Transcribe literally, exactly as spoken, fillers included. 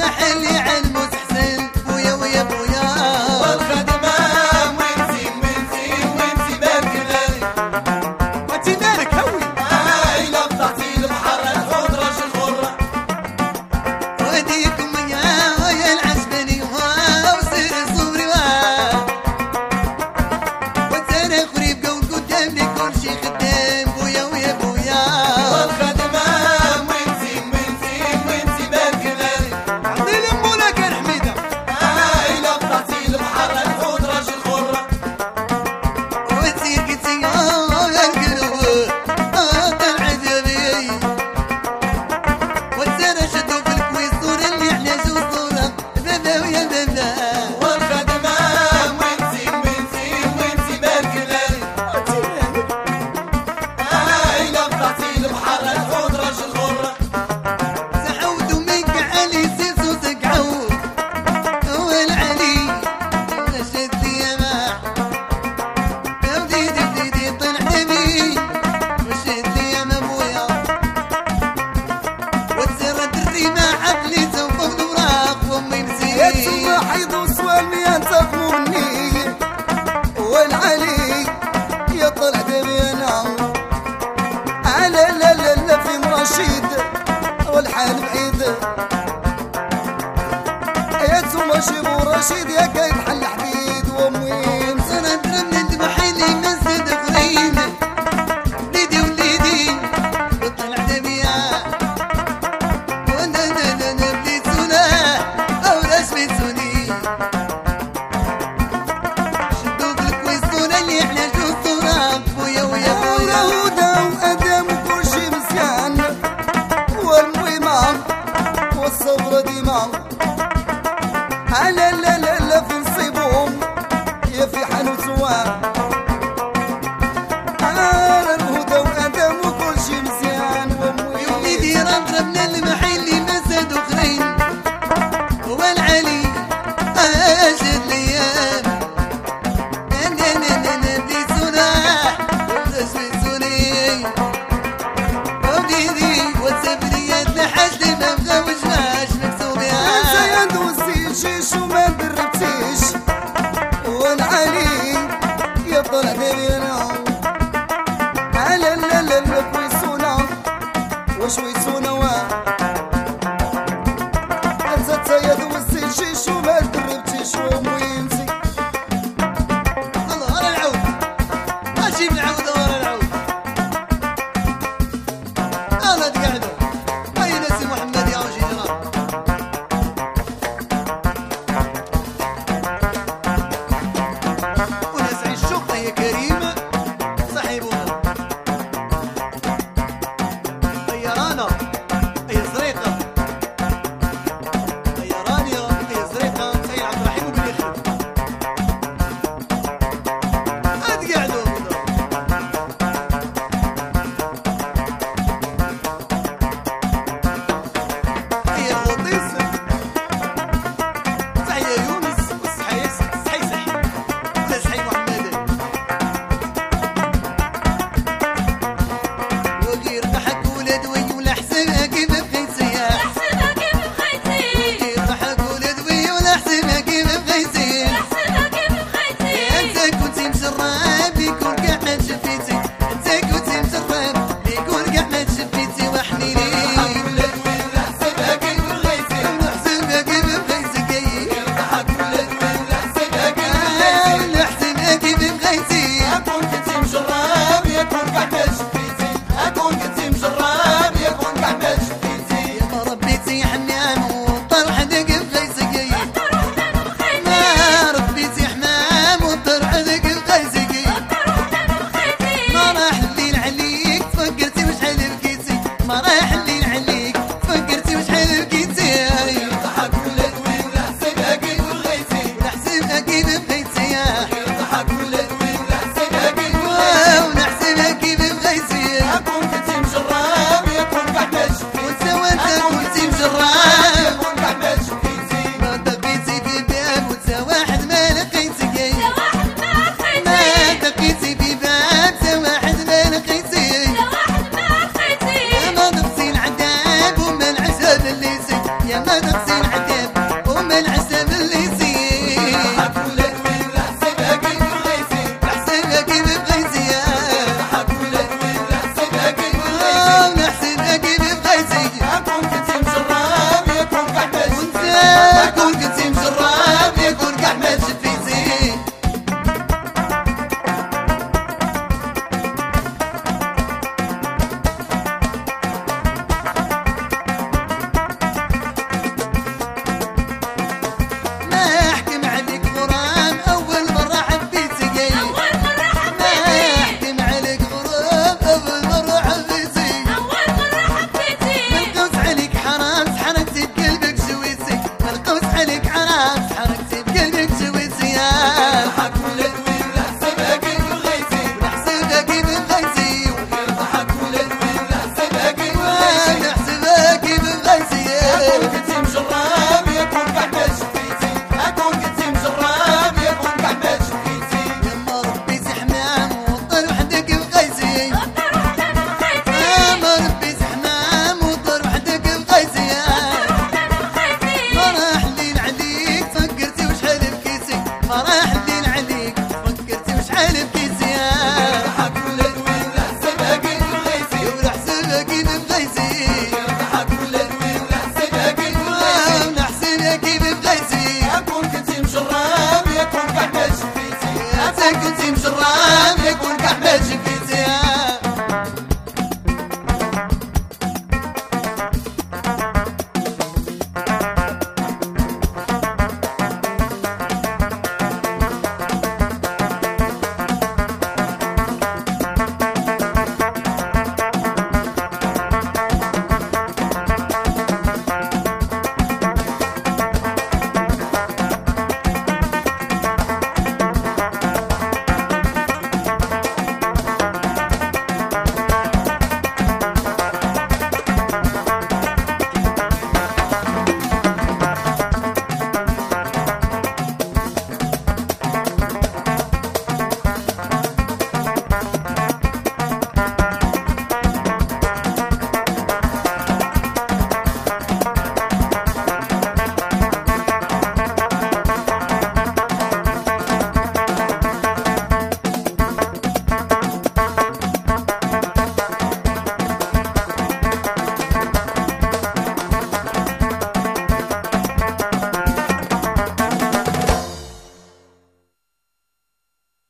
حيض وسوامي انت فموني والعلي يطلع دبينا على لا لا لا في مرشيد والحال بعيد يا تما شيبو رشيد يا كاين حل حديد وامي مسنا درم ندبحيني من زيد غريب ليدي وليدي يطلع دبيا وانا انا انا بديت سنة او رسمي سني شدوا بالكويسون اللي احنا جو التراب ويا ويا ويا ودا وادم وكل شي مزيان والمهمة والصبر ديما على لا لا لا في نصيبهم يا في حانوت سواء على الهدى وادم وكل شي مزيان وامي يا وليدي راه من المحل اللي مسد وخرين هو العلي اجد الايام انا انا انا بديت سناح ورسمي سني وليدي وتسبني الحاج اللي ما مغوش ماش مكتوب يا انت يندوزي شيش وما دربتيش والعلي يطلع دبينا على لا لا لا كويسونا وشويسونا وا انت يندوزي شيش وما دربتيش وموينتي الله ورا العود اجيب العود ورا العود انا تقعدوا اي ناس محمد يا وجي جناب وناس عشوق هي كريمه صاحبونا طيرانا هي زريقه طيراني هي زريقه سيد عبد الرحيم وباليخرب اتقعدوا هي الغطيس تحية يونس والصحي صحي صحي ولا صحي محمد وغير ضحك ولد وي ولا حسبها كيف بغيت سياح احسبها كيف بغيتي وغير ضحك ولد وي ولا حسبها كيف بغيتي احسبها كيف بغيتي انت كنتي مشرب يكون كاع ما تشفيتي انت كنتي مشرب يكون كاع ما تشفيتي وحنيني ولد وي ولا حسبها كيف بغيتي ولا حسبها كيف بغيتي كي ضحك ولد وي ولا حسبها كيف بغيتي ولا حسبها كيف بغيتي اكون كنتي مجرب يكون كاع ما شفيتي اكون كنتي مجرب يكون كاع ما شفيتي يا ما ربيتي حمام وطرح دق بغيتي كي اكثر وحدة بغيتي ما ربيتي حمام وطرح دق بغيتي كي اكثر وحدة بغيتي ما راح الليل عليك فكرتي وشحال بكيتي ما راح الليل عليك فكرتي وشحال بكيتي ضحك ولد وي ولا حسبها كيف بغيتي ولا حسبها كيف بغيتي ضحك ولد وي ولا حسبها كيف بغيتي ولا حسبها كيف بغيتي اكون كنتي مجرب يكون كاع ما شفيتي وانت وانت كنتي مجرب يكون كاع ما شفيتي ما دقيتي في باب وانت واحد ما لقيتي كي واحد ما ما بغيتي دقيتي في باب انت واحد ما لقيتي واحد ما بغيتي يا ما نقصي العذاب وما العذاب اللي زي يا ما نقصي